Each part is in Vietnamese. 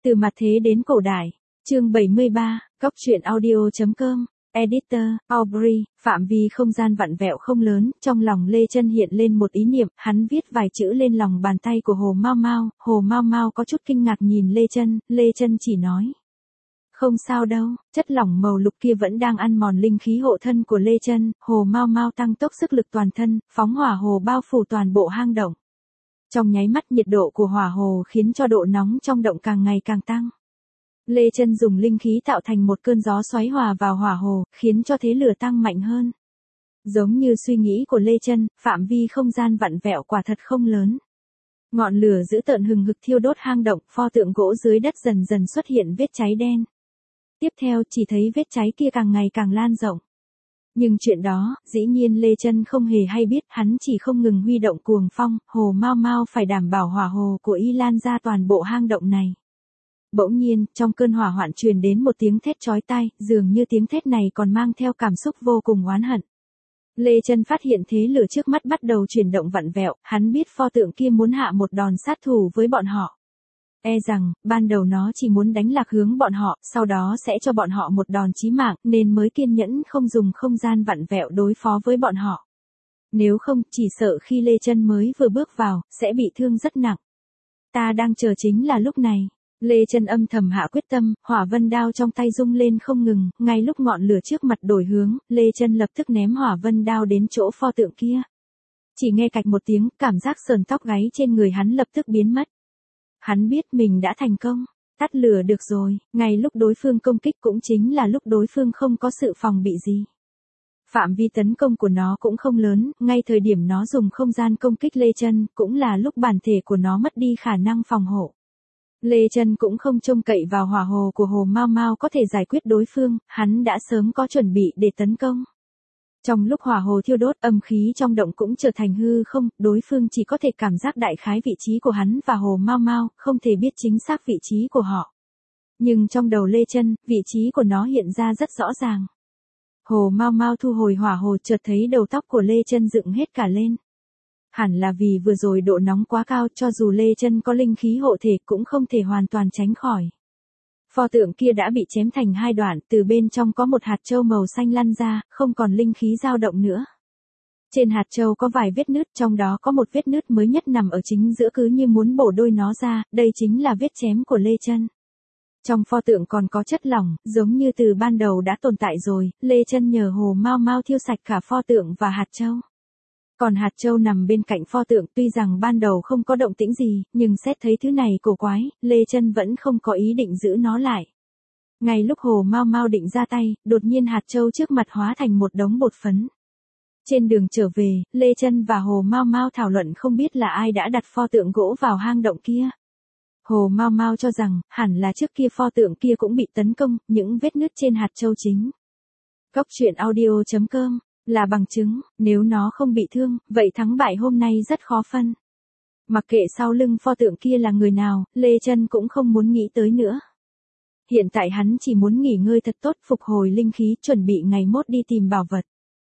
Từ mặt thế đến cổ đại. Chương 73, Cóc truyện audio.com. Editor, Aubrey. Phạm vi không gian vặn vẹo không lớn, trong lòng Lê Chân hiện lên một ý niệm, hắn viết vài chữ lên lòng bàn tay của Hồ Mao Mao. Hồ Mao Mao có chút kinh ngạc nhìn Lê Chân chỉ nói: "Không sao đâu." Chất lỏng màu lục kia vẫn đang ăn mòn linh khí hộ thân của Lê Chân. Hồ Mao Mao tăng tốc sức lực toàn thân, phóng hỏa hồ bao phủ toàn bộ hang động. Trong nháy mắt nhiệt độ của hỏa hồ khiến cho độ nóng trong động càng ngày càng tăng. Lê Chân dùng linh khí tạo thành một cơn gió xoáy hòa vào hỏa hồ, khiến cho thế lửa tăng mạnh hơn. Giống như suy nghĩ của Lê Chân, phạm vi không gian vặn vẹo quả thật không lớn. Ngọn lửa dữ tợn hừng hực thiêu đốt hang động, pho tượng gỗ dưới đất dần dần xuất hiện vết cháy đen. Tiếp theo chỉ thấy vết cháy kia càng ngày càng lan rộng. Nhưng chuyện đó, dĩ nhiên Lê Chân không hề hay biết, hắn chỉ không ngừng huy động cuồng phong, Hồ Mao Mao phải đảm bảo hỏa hồ của y lan ra toàn bộ hang động này. Bỗng nhiên, trong cơn hỏa hoạn truyền đến một tiếng thét chói tai, dường như tiếng thét này còn mang theo cảm xúc vô cùng oán hận. Lê Chân phát hiện thế lửa trước mắt bắt đầu chuyển động vặn vẹo, hắn biết pho tượng kia muốn hạ một đòn sát thủ với bọn họ. E rằng, ban đầu nó chỉ muốn đánh lạc hướng bọn họ, sau đó sẽ cho bọn họ một đòn chí mạng, nên mới kiên nhẫn không dùng không gian vặn vẹo đối phó với bọn họ. Nếu không, chỉ sợ khi Lê Chân mới vừa bước vào, sẽ bị thương rất nặng. Ta đang chờ chính là lúc này. Lê Chân âm thầm hạ quyết tâm, hỏa vân đao trong tay rung lên không ngừng, ngay lúc ngọn lửa trước mặt đổi hướng, Lê Chân lập tức ném hỏa vân đao đến chỗ pho tượng kia. Chỉ nghe cạch một tiếng, cảm giác sờn tóc gáy trên người hắn lập tức biến mất. Hắn biết mình đã thành công, tắt lửa được rồi, ngay lúc đối phương công kích cũng chính là lúc đối phương không có sự phòng bị gì. Phạm vi tấn công của nó cũng không lớn, ngay thời điểm nó dùng không gian công kích Lê Chân, cũng là lúc bản thể của nó mất đi khả năng phòng hộ. Lê Chân cũng không trông cậy vào hỏa hồ của Hồ Mao Mao có thể giải quyết đối phương, hắn đã sớm có chuẩn bị để tấn công. Trong lúc hỏa hồ thiêu đốt, âm khí trong động cũng trở thành hư không, đối phương chỉ có thể cảm giác đại khái vị trí của hắn và Hồ Mao Mao, không thể biết chính xác vị trí của họ. Nhưng trong đầu Lê Chân, vị trí của nó hiện ra rất rõ ràng. Hồ Mao Mao thu hồi hỏa hồ, chợt thấy đầu tóc của Lê Chân dựng hết cả lên. Hẳn là vì vừa rồi độ nóng quá cao, cho dù Lê Chân có linh khí hộ thể cũng không thể hoàn toàn tránh khỏi. Pho tượng kia đã bị chém thành hai đoạn, từ bên trong có một hạt châu màu xanh lăn ra, không còn linh khí dao động nữa. Trên hạt châu có vài vết nứt, trong đó có một vết nứt mới nhất nằm ở chính giữa, cứ như muốn bổ đôi nó ra, đây chính là vết chém của Lê Chân. Trong pho tượng còn có chất lỏng, giống như từ ban đầu đã tồn tại rồi, Lê Chân nhờ Hồ Mao Mao thiêu sạch cả pho tượng và hạt châu. Còn hạt châu nằm bên cạnh pho tượng, tuy rằng ban đầu không có động tĩnh gì, nhưng xét thấy thứ này cổ quái, Lê Chân vẫn không có ý định giữ nó lại. Ngay lúc Hồ Mao Mao định ra tay, đột nhiên hạt châu trước mặt hóa thành một đống bột phấn. Trên đường trở về, Lê Chân và Hồ Mao Mao thảo luận không biết là ai đã đặt pho tượng gỗ vào hang động kia. Hồ Mao Mao cho rằng, hẳn là trước kia pho tượng kia cũng bị tấn công, những vết nứt trên hạt châu chính. Cóc truyện audio.com là bằng chứng, nếu nó không bị thương, vậy thắng bại hôm nay rất khó phân. Mặc kệ sau lưng pho tượng kia là người nào, Lê Chân cũng không muốn nghĩ tới nữa. Hiện tại hắn chỉ muốn nghỉ ngơi thật tốt, phục hồi linh khí, chuẩn bị ngày mốt đi tìm bảo vật.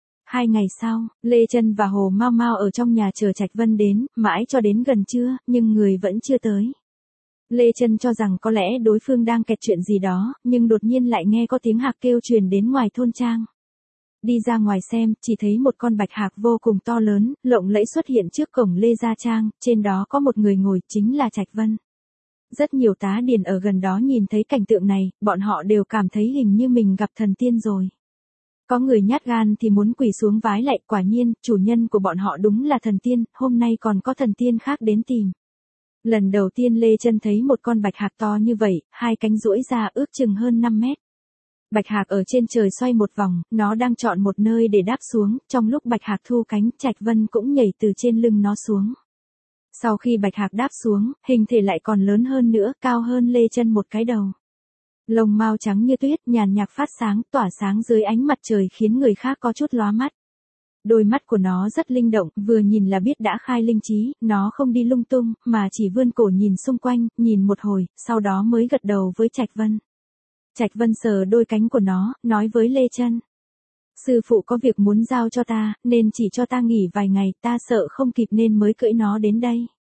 2 ngày sau, Lê Chân và Hồ Mao Mao ở trong nhà chờ Trạch Vân đến, mãi cho đến gần trưa, nhưng người vẫn chưa tới. Lê Chân cho rằng có lẽ đối phương đang kẹt chuyện gì đó, nhưng đột nhiên lại nghe có tiếng hạc kêu truyền đến ngoài thôn trang. Đi ra ngoài xem, chỉ thấy một con bạch hạc vô cùng to lớn, lộng lẫy xuất hiện trước cổng Lê Gia Trang, trên đó có một người ngồi, chính là Trạch Vân. Rất nhiều tá điền ở gần đó nhìn thấy cảnh tượng này, bọn họ đều cảm thấy hình như mình gặp thần tiên rồi. Có người nhát gan thì muốn quỳ xuống vái lạy, quả nhiên, chủ nhân của bọn họ đúng là thần tiên, hôm nay còn có thần tiên khác đến tìm. Lần đầu tiên Lê Chân thấy một con bạch hạc to như vậy, hai cánh duỗi ra ước chừng hơn 5 mét. Bạch hạc ở trên trời xoay một vòng, nó đang chọn một nơi để đáp xuống, trong lúc bạch hạc thu cánh, Trạch Vân cũng nhảy từ trên lưng nó xuống. Sau khi bạch hạc đáp xuống, hình thể lại còn lớn hơn nữa, cao hơn Lê Chân một cái đầu. Lông mao trắng như tuyết, nhàn nhạt phát sáng, tỏa sáng dưới ánh mặt trời khiến người khác có chút lóa mắt. Đôi mắt của nó rất linh động, vừa nhìn là biết đã khai linh trí, nó không đi lung tung, mà chỉ vươn cổ nhìn xung quanh, nhìn một hồi, sau đó mới gật đầu với Trạch Vân. Trạch Vân sờ đôi cánh của nó, nói với Lê Chân: "Sư phụ có việc muốn giao cho ta, nên chỉ cho ta nghỉ vài ngày, ta sợ không kịp nên mới cưỡi nó đến đây."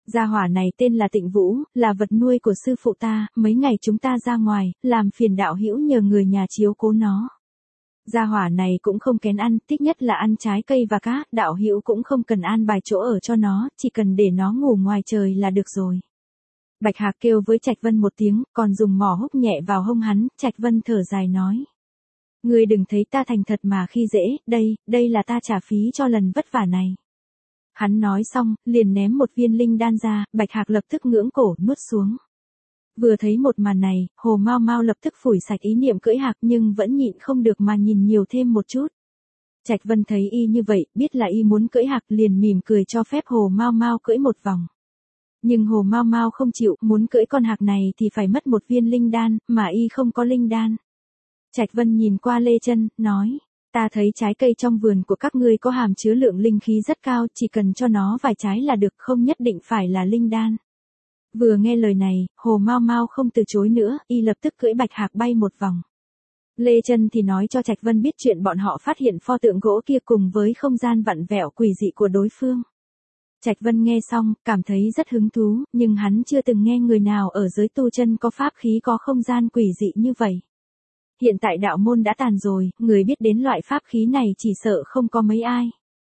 Gia hỏa này tên là Tịnh Vũ, là vật nuôi của sư phụ ta, mấy ngày chúng ta ra ngoài, làm phiền đạo hữu nhờ người nhà chiếu cố nó. Gia hỏa này cũng không kén ăn, thích nhất là ăn trái cây và cá, đạo hữu cũng không cần an bài chỗ ở cho nó, chỉ cần để nó ngủ ngoài trời là được rồi. Bạch Hạc kêu với Trạch Vân một tiếng, còn dùng mỏ húc nhẹ vào hông hắn, Trạch Vân thở dài nói. Ngươi đừng thấy ta thành thật mà khi dễ, đây là ta trả phí cho lần vất vả này. Hắn nói xong, liền ném một viên linh đan ra, Bạch Hạc lập tức ngưỡng cổ nuốt xuống. Vừa thấy một màn này, Hồ Mao Mao lập tức phủi sạch ý niệm cưỡi hạc nhưng vẫn nhịn không được mà nhìn nhiều thêm một chút. Trạch Vân thấy y như vậy, biết là y muốn cưỡi hạc liền mỉm cười cho phép Hồ Mao Mao cưỡi một vòng. Nhưng Hồ Mao Mao không chịu, muốn cưỡi con hạc này thì phải mất một viên linh đan, mà y không có linh đan. Trạch Vân nhìn qua Lê Chân, nói, ta thấy trái cây trong vườn của các ngươi có hàm chứa lượng linh khí rất cao, chỉ cần cho nó vài trái là được, không nhất định phải là linh đan. Vừa nghe lời này, Hồ Mao Mao không từ chối nữa, y lập tức cưỡi Bạch Hạc bay một vòng. Lê Chân thì nói cho Trạch Vân biết chuyện bọn họ phát hiện pho tượng gỗ kia cùng với không gian vặn vẹo quỷ dị của đối phương. Trạch Vân nghe xong, cảm thấy rất hứng thú, nhưng hắn chưa từng nghe người nào ở giới tu chân có pháp khí có không gian quỷ dị như vậy. Hiện tại đạo môn đã tàn rồi, người biết đến loại pháp khí này chỉ sợ không có mấy ai.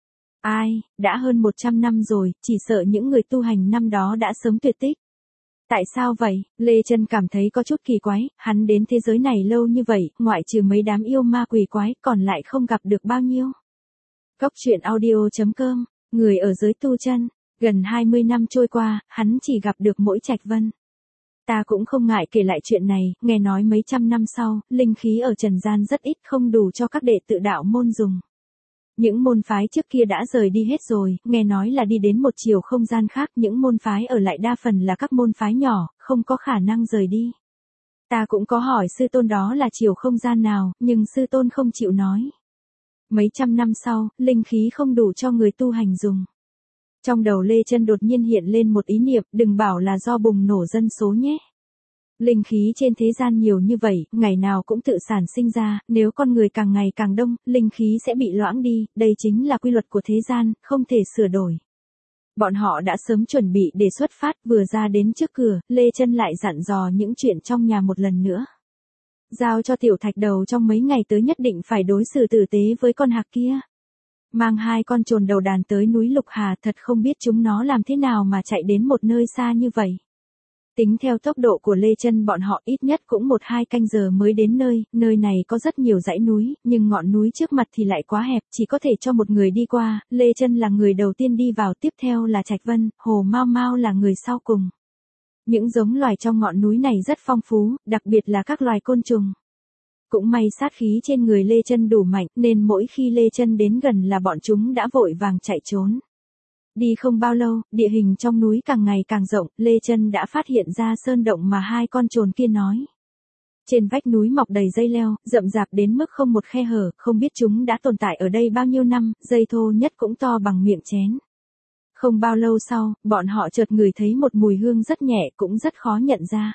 Đã hơn 100 năm rồi, chỉ sợ những người tu hành năm đó đã sớm tuyệt tích. Tại sao vậy? Lê Chân cảm thấy có chút kỳ quái, hắn đến thế giới này lâu như vậy, ngoại trừ mấy đám yêu ma quỷ quái, còn lại không gặp được bao nhiêu. Cốc truyện audio.com, người ở giới tu chân, gần 20 năm trôi qua, hắn chỉ gặp được mỗi Trạch Vân. Ta cũng không ngại kể lại chuyện này, nghe nói mấy trăm năm sau, linh khí ở trần gian rất ít, không đủ cho các đệ tử đạo môn dùng. Những môn phái trước kia đã rời đi hết rồi, nghe nói là đi đến một chiều không gian khác, những môn phái ở lại đa phần là các môn phái nhỏ, không có khả năng rời đi. Ta cũng có hỏi sư tôn đó là chiều không gian nào, nhưng sư tôn không chịu nói. Mấy trăm năm sau, linh khí không đủ cho người tu hành dùng. Trong đầu Lê Chân đột nhiên hiện lên một ý niệm, đừng bảo là do bùng nổ dân số nhé. Linh khí trên thế gian nhiều như vậy, ngày nào cũng tự sản sinh ra, nếu con người càng ngày càng đông, linh khí sẽ bị loãng đi, đây chính là quy luật của thế gian, không thể sửa đổi. Bọn họ đã sớm chuẩn bị để xuất phát, vừa ra đến trước cửa, Lê Chân lại dặn dò những chuyện trong nhà một lần nữa. Giao cho Tiểu Thạch Đầu trong mấy ngày tới nhất định phải đối xử tử tế với con hạc kia. Mang 2 con trồn đầu đàn tới núi Lục Hà, thật không biết chúng nó làm thế nào mà chạy đến một nơi xa như vậy. Tính theo tốc độ của Lê Chân bọn họ ít nhất cũng 1-2 canh giờ mới đến nơi này có rất nhiều dãy núi, nhưng ngọn núi trước mặt thì lại quá hẹp, chỉ có thể cho một người đi qua, Lê Chân là người đầu tiên đi vào, tiếp theo là Trạch Vân, Hồ Mao Mao là người sau cùng. Những giống loài trong ngọn núi này rất phong phú, đặc biệt là các loài côn trùng. Cũng may sát khí trên người Lê Chân đủ mạnh, nên mỗi khi Lê Chân đến gần là bọn chúng đã vội vàng chạy trốn. Đi không bao lâu, địa hình trong núi càng ngày càng rộng, Lê Chân đã phát hiện ra sơn động mà 2 con trồn kia nói. Trên vách núi mọc đầy dây leo, rậm rạp đến mức không một khe hở, không biết chúng đã tồn tại ở đây bao nhiêu năm, dây thô nhất cũng to bằng miệng chén. Không bao lâu sau, bọn họ chợt ngửi thấy một mùi hương rất nhẹ, cũng rất khó nhận ra.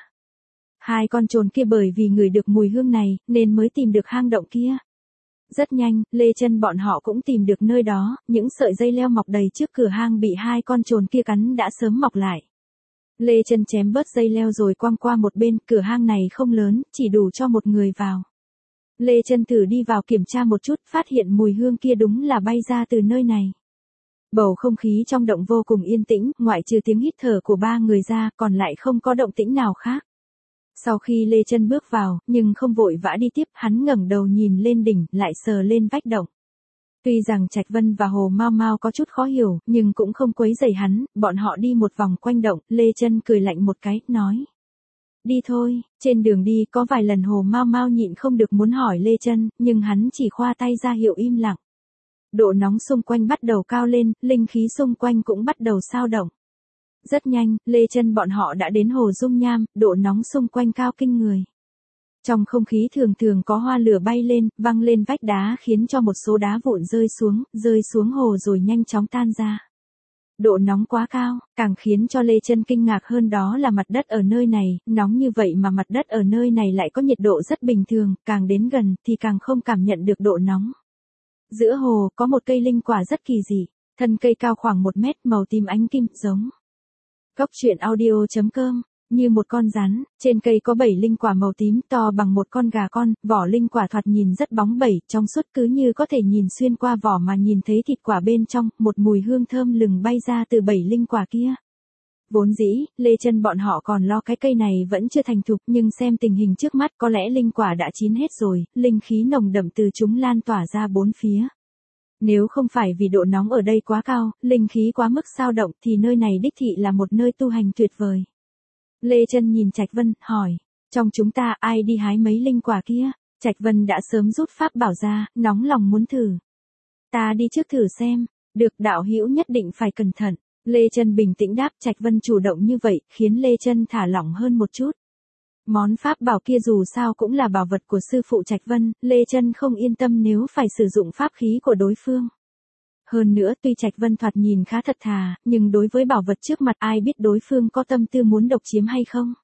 2 con trồn kia bởi vì ngửi được mùi hương này, nên mới tìm được hang động kia. Rất nhanh, Lê Chân bọn họ cũng tìm được nơi đó, những sợi dây leo mọc đầy trước cửa hang bị 2 con trồn kia cắn đã sớm mọc lại. Lê Chân chém bớt dây leo rồi quăng qua một bên, cửa hang này không lớn, chỉ đủ cho một người vào. Lê Chân thử đi vào kiểm tra một chút, phát hiện mùi hương kia đúng là bay ra từ nơi này. Bầu không khí trong động vô cùng yên tĩnh, ngoại trừ tiếng hít thở của 3 người ra, còn lại không có động tĩnh nào khác. Sau khi Lê Chân bước vào, nhưng không vội vã đi tiếp, hắn ngẩng đầu nhìn lên đỉnh, lại sờ lên vách động. Tuy rằng Trạch Vân và Hồ Mao Mao có chút khó hiểu, nhưng cũng không quấy rầy hắn, bọn họ đi một vòng quanh động, Lê Chân cười lạnh một cái, nói. Đi thôi, trên đường đi có vài lần Hồ Mao Mao nhịn không được muốn hỏi Lê Chân, nhưng hắn chỉ khoa tay ra hiệu im lặng. Độ nóng xung quanh bắt đầu cao lên, linh khí xung quanh cũng bắt đầu xao động. Rất nhanh, Lê Chân bọn họ đã đến hồ Dung Nham, độ nóng xung quanh cao kinh người. Trong không khí thường thường có hoa lửa bay lên, văng lên vách đá khiến cho một số đá vụn rơi xuống hồ rồi nhanh chóng tan ra. Độ nóng quá cao, càng khiến cho Lê Chân kinh ngạc hơn đó là mặt đất ở nơi này, nóng như vậy mà mặt đất ở nơi này lại có nhiệt độ rất bình thường, càng đến gần thì càng không cảm nhận được độ nóng. Giữa hồ có một cây linh quả rất kỳ dị, thân cây cao khoảng 1 mét, màu tím ánh kim, giống Cóc truyện audio.com. Như một con rắn, trên cây có 7 linh quả màu tím to bằng một con gà con, vỏ linh quả thoạt nhìn rất bóng bẩy, trong suốt cứ như có thể nhìn xuyên qua vỏ mà nhìn thấy thịt quả bên trong, một mùi hương thơm lừng bay ra từ 7 linh quả kia. Vốn dĩ, Lê Chân bọn họ còn lo cái cây này vẫn chưa thành thục, nhưng xem tình hình trước mắt có lẽ linh quả đã chín hết rồi, linh khí nồng đậm từ chúng lan tỏa ra bốn phía. Nếu không phải vì độ nóng ở đây quá cao, linh khí quá mức dao động thì nơi này đích thị là một nơi tu hành tuyệt vời. Lê Chân nhìn Trạch Vân, hỏi, trong chúng ta ai đi hái mấy linh quả kia? Trạch Vân đã sớm rút pháp bảo ra, nóng lòng muốn thử. Ta đi trước thử xem, được đạo hữu nhất định phải cẩn thận. Lê Chân bình tĩnh đáp. Trạch Vân chủ động như vậy, khiến Lê Chân thả lỏng hơn một chút. Món pháp bảo kia dù sao cũng là bảo vật của sư phụ Trạch Vân, Lê Chân không yên tâm nếu phải sử dụng pháp khí của đối phương. Hơn nữa tuy Trạch Vân thoạt nhìn khá thật thà, nhưng đối với bảo vật trước mặt ai biết đối phương có tâm tư muốn độc chiếm hay không.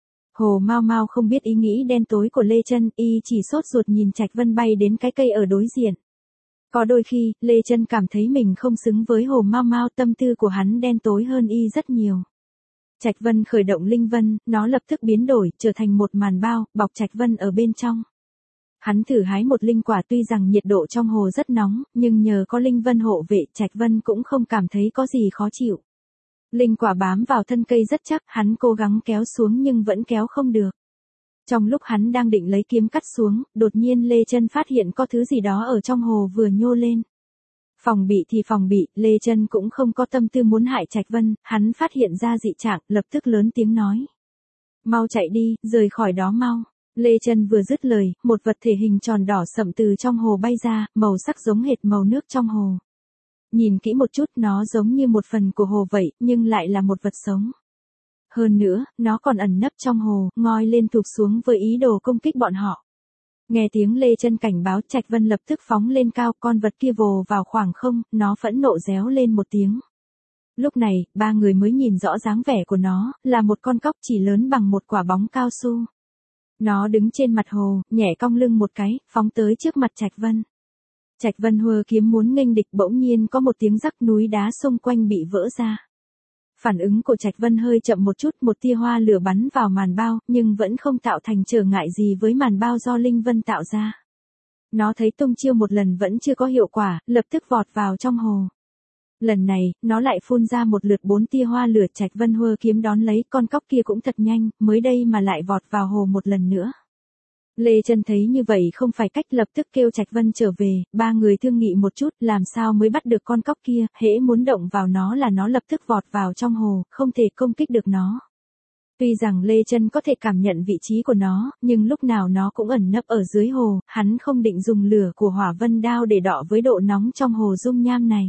Hồ Mao Mao không biết ý nghĩ đen tối của Lê Chân, y chỉ sốt ruột nhìn Trạch Vân bay đến cái cây ở đối diện. Có đôi khi, Lê Chân cảm thấy mình không xứng với Hồ Mao Mao, tâm tư của hắn đen tối hơn y rất nhiều. Trạch Vân khởi động linh vân, nó lập tức biến đổi, trở thành một màn bao, bọc Trạch Vân ở bên trong. Hắn thử hái một linh quả, tuy rằng nhiệt độ trong hồ rất nóng, nhưng nhờ có linh vân hộ vệ, Trạch Vân cũng không cảm thấy có gì khó chịu. Linh quả bám vào thân cây rất chắc, hắn cố gắng kéo xuống nhưng vẫn kéo không được. Trong lúc hắn đang định lấy kiếm cắt xuống, đột nhiên Lê Chân phát hiện có thứ gì đó ở trong hồ vừa nhô lên. Phòng bị thì phòng bị, Lê Chân cũng không có tâm tư muốn hại Trạch Vân, hắn phát hiện ra dị trạng, lập tức lớn tiếng nói. Mau chạy đi, rời khỏi đó mau. Lê Chân vừa dứt lời, một vật thể hình tròn đỏ sậm từ trong hồ bay ra, màu sắc giống hệt màu nước trong hồ. Nhìn kỹ một chút, nó giống như một phần của hồ vậy, nhưng lại là một vật sống. Hơn nữa, nó còn ẩn nấp trong hồ, ngoi lên thụp xuống với ý đồ công kích bọn họ. Nghe tiếng Lê Chân cảnh báo, Trạch Vân lập tức phóng lên cao, con vật kia vồ vào khoảng không, nó phẫn nộ réo lên một tiếng. Lúc này, ba người mới nhìn rõ dáng vẻ của nó, là một con cóc chỉ lớn bằng một quả bóng cao su. Nó đứng trên mặt hồ, nhẹ cong lưng một cái, phóng tới trước mặt Trạch Vân. Trạch Vân hùa kiếm muốn nghênh địch, bỗng nhiên có một tiếng rắc, núi đá xung quanh bị vỡ ra. Phản ứng của Trạch Vân hơi chậm một chút, một tia hoa lửa bắn vào màn bao, nhưng vẫn không tạo thành trở ngại gì với màn bao do Linh Vân tạo ra. Nó thấy tung chiêu một lần vẫn chưa có hiệu quả, lập tức vọt vào trong hồ. Lần này, nó lại phun ra một lượt 4 tia hoa lửa. Trạch Vân hùa kiếm đón lấy, con cóc kia cũng thật nhanh, mới đây mà lại vọt vào hồ một lần nữa. Lê Chân thấy như vậy không phải cách, lập tức kêu Trạch Vân trở về, ba người thương nghị một chút, làm sao mới bắt được con cóc kia, hễ muốn động vào nó là nó lập tức vọt vào trong hồ, không thể công kích được nó. Tuy rằng Lê Chân có thể cảm nhận vị trí của nó, nhưng lúc nào nó cũng ẩn nấp ở dưới hồ, hắn không định dùng lửa của hỏa vân đao để đọ với độ nóng trong hồ dung nham này.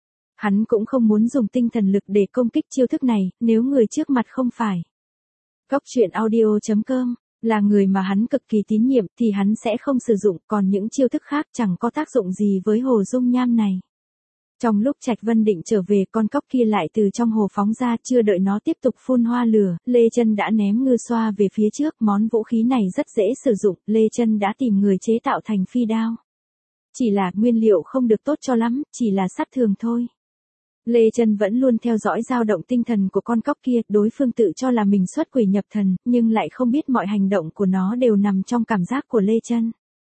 Hắn cũng không muốn dùng tinh thần lực để công kích chiêu thức này, nếu người trước mặt không phải Cóc truyện audio.com là người mà hắn cực kỳ tín nhiệm thì hắn sẽ không sử dụng, còn những chiêu thức khác chẳng có tác dụng gì với hồ dung nham này. Trong lúc Trạch Vân định trở về, con cóc kia lại từ trong hồ phóng ra, chưa đợi nó tiếp tục phun hoa lửa, Lê Chân đã ném ngư xoa về phía trước, món vũ khí này rất dễ sử dụng, Lê Chân đã tìm người chế tạo thành phi đao. Chỉ là nguyên liệu không được tốt cho lắm, chỉ là sắt thường thôi. Lê Chân vẫn luôn theo dõi dao động tinh thần của con cóc kia, đối phương tự cho là mình xuất quỷ nhập thần, nhưng lại không biết mọi hành động của nó đều nằm trong cảm giác của Lê Chân.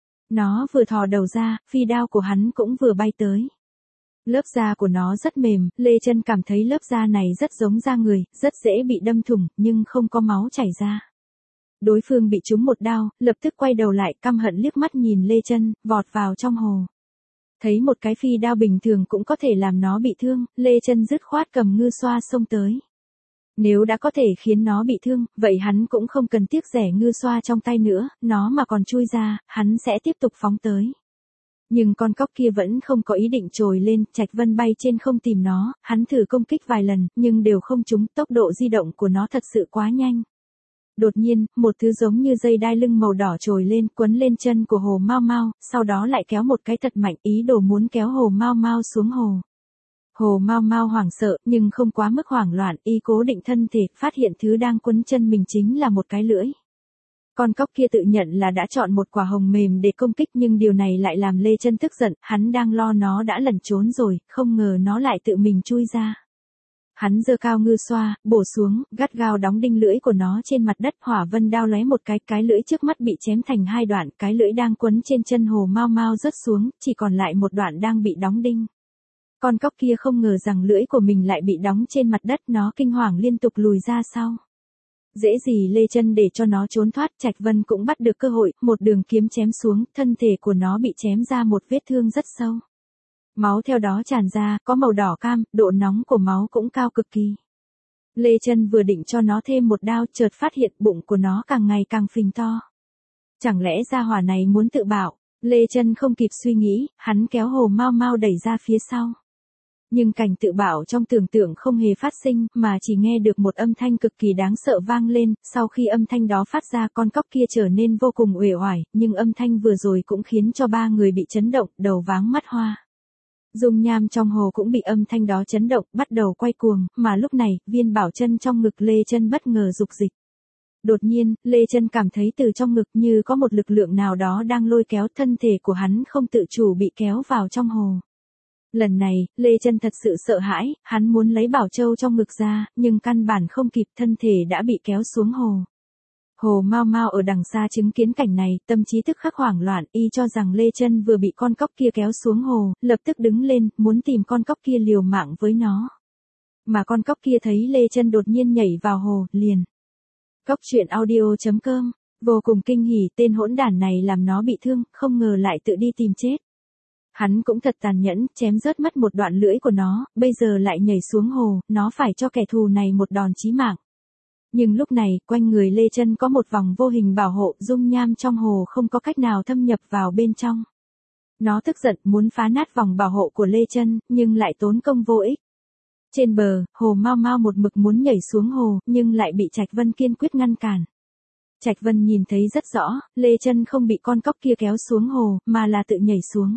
Nó vừa thò đầu ra, phi đao của hắn cũng vừa bay tới. Lớp da của nó rất mềm, Lê Chân cảm thấy lớp da này rất giống da người, rất dễ bị đâm thủng, nhưng không có máu chảy ra. Đối phương bị trúng một đao, lập tức quay đầu lại, căm hận liếc mắt nhìn Lê Chân, vọt vào trong hồ. Thấy một cái phi đao bình thường cũng có thể làm nó bị thương, Lê Chân dứt khoát cầm ngư xoa xông tới. Nếu đã có thể khiến nó bị thương, vậy hắn cũng không cần tiếc rẻ ngư xoa trong tay nữa, nó mà còn chui ra, hắn sẽ tiếp tục phóng tới. Nhưng con cóc kia vẫn không có ý định trồi lên, Trạch Vân bay trên không tìm nó, hắn thử công kích vài lần, nhưng đều không trúng, tốc độ di động của nó thật sự quá nhanh. Đột nhiên, một thứ giống như dây đai lưng màu đỏ trồi lên, quấn lên chân của Hồ Mao Mao, sau đó lại kéo một cái thật mạnh, ý đồ muốn kéo Hồ Mao Mao xuống hồ. Hồ Mao Mao hoảng sợ, nhưng không quá mức hoảng loạn, y cố định thân thể, phát hiện thứ đang quấn chân mình chính là một cái lưỡi. Con cóc kia tự nhận là đã chọn một quả hồng mềm để công kích, nhưng điều này lại làm Lê Chân tức giận, hắn đang lo nó đã lẩn trốn rồi, không ngờ nó lại tự mình chui ra. Hắn giơ cao ngư xoa, bổ xuống, gắt gao đóng đinh lưỡi của nó trên mặt đất. Hỏa vân đao lóe một cái lưỡi trước mắt bị chém thành hai đoạn, cái lưỡi đang quấn trên chân Hồ Mao Mao rớt xuống, chỉ còn lại một đoạn đang bị đóng đinh. Con cóc kia không ngờ rằng lưỡi của mình lại bị đóng trên mặt đất, nó kinh hoàng liên tục lùi ra sau. Dễ gì Lê Chân để cho nó trốn thoát, Trạch Vân cũng bắt được cơ hội, một đường kiếm chém xuống, thân thể của nó bị chém ra một vết thương rất sâu. Máu theo đó tràn ra, có màu đỏ cam, độ nóng của máu cũng cao cực kỳ. Lê Chân vừa định cho nó thêm một đao, chợt phát hiện bụng của nó càng ngày càng phình to. Chẳng lẽ gia hỏa này muốn tự bạo? Lê Chân không kịp suy nghĩ, hắn kéo Hồ Mao Mao đẩy ra phía sau. Nhưng cảnh tự bạo trong tưởng tượng không hề phát sinh, mà chỉ nghe được một âm thanh cực kỳ đáng sợ vang lên. Sau khi âm thanh đó phát ra, con cóc kia trở nên vô cùng uể oải, nhưng âm thanh vừa rồi cũng khiến cho ba người bị chấn động, đầu váng mắt hoa. Dung nham trong hồ cũng bị âm thanh đó chấn động, bắt đầu quay cuồng, mà lúc này, viên bảo chân trong ngực Lê Chân bất ngờ dục dịch. Đột nhiên, Lê Chân cảm thấy từ trong ngực như có một lực lượng nào đó đang lôi kéo, thân thể của hắn không tự chủ bị kéo vào trong hồ. Lần này, Lê Chân thật sự sợ hãi, hắn muốn lấy bảo châu trong ngực ra, nhưng căn bản không kịp, thân thể đã bị kéo xuống hồ. Hồ Mao Mao ở đằng xa chứng kiến cảnh này, tâm trí tức khắc hoảng loạn, y cho rằng Lê Chân vừa bị con cóc kia kéo xuống hồ, lập tức đứng lên, muốn tìm con cóc kia liều mạng với nó. Mà con cóc kia thấy Lê Chân đột nhiên nhảy vào hồ, liền. Cóc truyện audio.com, vô cùng kinh hỉ, tên hỗn đản này làm nó bị thương, không ngờ lại tự đi tìm chết. Hắn cũng thật tàn nhẫn, chém rớt mất một đoạn lưỡi của nó, bây giờ lại nhảy xuống hồ, nó phải cho kẻ thù này một đòn chí mạng. Nhưng lúc này, quanh người Lê Chân có một vòng vô hình bảo hộ, dung nham trong hồ không có cách nào thâm nhập vào bên trong. Nó tức giận muốn phá nát vòng bảo hộ của Lê Chân, nhưng lại tốn công vô ích. Trên bờ, Hồ Mao Mao một mực muốn nhảy xuống hồ, nhưng lại bị Trạch Vân kiên quyết ngăn cản. Trạch Vân nhìn thấy rất rõ, Lê Chân không bị con cóc kia kéo xuống hồ, mà là tự nhảy xuống.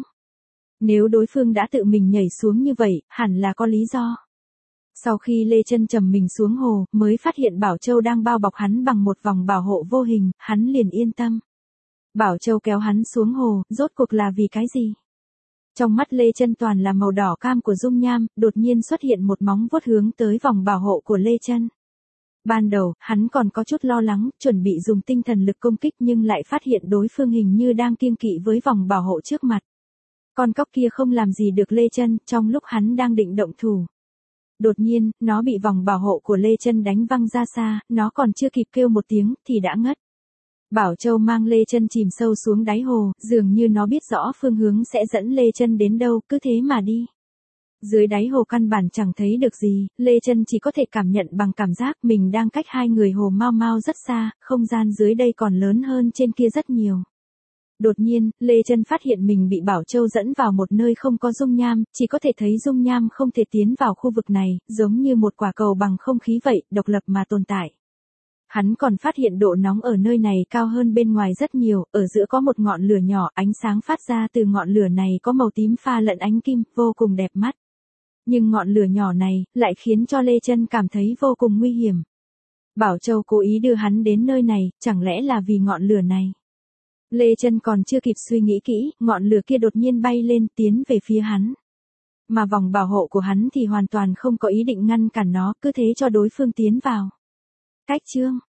Nếu đối phương đã tự mình nhảy xuống như vậy, hẳn là có lý do. Sau khi Lê Chân trầm mình xuống hồ, mới phát hiện Bảo Châu đang bao bọc hắn bằng một vòng bảo hộ vô hình, hắn liền yên tâm. Bảo Châu kéo hắn xuống hồ, rốt cuộc là vì cái gì? Trong mắt Lê Chân toàn là màu đỏ cam của dung nham, đột nhiên xuất hiện một móng vuốt hướng tới vòng bảo hộ của Lê Chân. Ban đầu, hắn còn có chút lo lắng, chuẩn bị dùng tinh thần lực công kích nhưng lại phát hiện đối phương hình như đang kiêng kỵ với vòng bảo hộ trước mặt. Con cóc kia không làm gì được Lê Chân, trong lúc hắn đang định động thủ. Đột nhiên, nó bị vòng bảo hộ của Lê Chân đánh văng ra xa, nó còn chưa kịp kêu một tiếng, thì đã ngất. Bảo Châu mang Lê Chân chìm sâu xuống đáy hồ, dường như nó biết rõ phương hướng sẽ dẫn Lê Chân đến đâu, cứ thế mà đi. Dưới đáy hồ căn bản chẳng thấy được gì, Lê Chân chỉ có thể cảm nhận bằng cảm giác mình đang cách hai người Hồ Mao Mao rất xa, không gian dưới đây còn lớn hơn trên kia rất nhiều. Đột nhiên, Lê Chân phát hiện mình bị Bảo Châu dẫn vào một nơi không có dung nham, chỉ có thể thấy dung nham không thể tiến vào khu vực này, giống như một quả cầu bằng không khí vậy, độc lập mà tồn tại. Hắn còn phát hiện độ nóng ở nơi này cao hơn bên ngoài rất nhiều, ở giữa có một ngọn lửa nhỏ, ánh sáng phát ra từ ngọn lửa này có màu tím pha lẫn ánh kim, vô cùng đẹp mắt. Nhưng ngọn lửa nhỏ này, lại khiến cho Lê Chân cảm thấy vô cùng nguy hiểm. Bảo Châu cố ý đưa hắn đến nơi này, chẳng lẽ là vì ngọn lửa này? Lê Chân còn chưa kịp suy nghĩ kỹ, ngọn lửa kia đột nhiên bay lên, tiến về phía hắn. Mà vòng bảo hộ của hắn thì hoàn toàn không có ý định ngăn cản nó, cứ thế cho đối phương tiến vào. Cách chương